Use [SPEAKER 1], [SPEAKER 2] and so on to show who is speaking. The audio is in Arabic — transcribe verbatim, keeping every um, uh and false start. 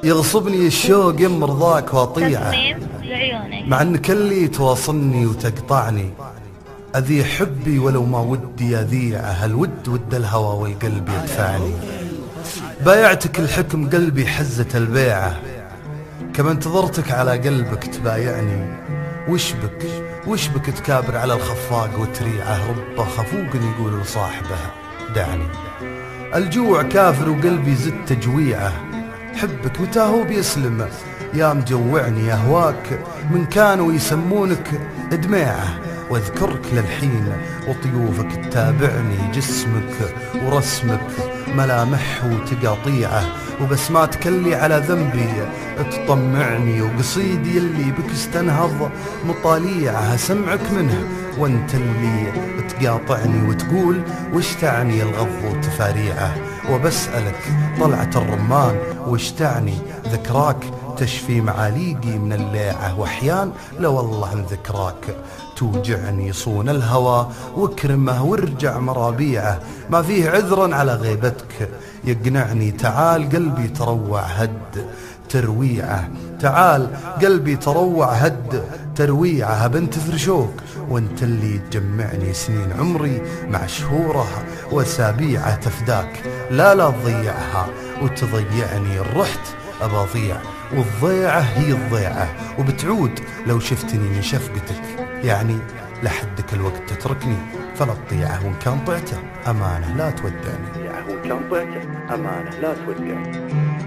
[SPEAKER 1] يغصبني الشوق يم رضاك واطيعه،
[SPEAKER 2] تصميم لعيونك.
[SPEAKER 1] مع انك اللي توصلني وتقطعني. اذيع حبي ولو ما ودي اذيعه، هالود ود الهوى والقلب يدفعني. بايعتك الحكم قلبي حزة البيعة، كما انتظرتك على قلبك تبايعني. وش بك وش بك تكابر على الخفاق وتريعه، رب خفوق يقول لصاحبه دعني. الجوع كافر وقلبي زدت تجويعه، حبك متى هو بيسلم يا مجوعني. اهواك من كانوا يسمونك دميعه، واذكرك للحين وطيوفك تتابعني. جسمك ورسمك ملامح وتقاطيعه، وبسمات كلي على ذنبي تطمعني. وقصيدي اللي بك استنهض مطاليعه، اسمعك منه وانت اللي تقاطعني. وتقول وش تعني الغض وتفاريعه، وبسألك طلعة الرمان وش تعني. ذكراك تشفي معاليقي من الليعة، واحيان لو والله عن ذكراك توجعني. صون الهوى واكرمه وارجع مرابيعه، ما فيه عذرا على غيبتك يقنعني. تعال قلبي تروع هد ترويعه، تعال قلبي تروع هد ترويعه. بنت فرشوق وانت اللي تجمعني، سنين عمري مع شهوره واسابيعه. تفداك لا لا تضيعها وتضيعني، رحت ابى اضيع والضيعه هي الضيعه. وبتعود لو شفتني من شفقتك، يعني لحدك الوقت تتركني فلا تضيعه. وان كان ضعته امانه لا تودعني،
[SPEAKER 3] وإن كان ضعته أمانة لا تودعني.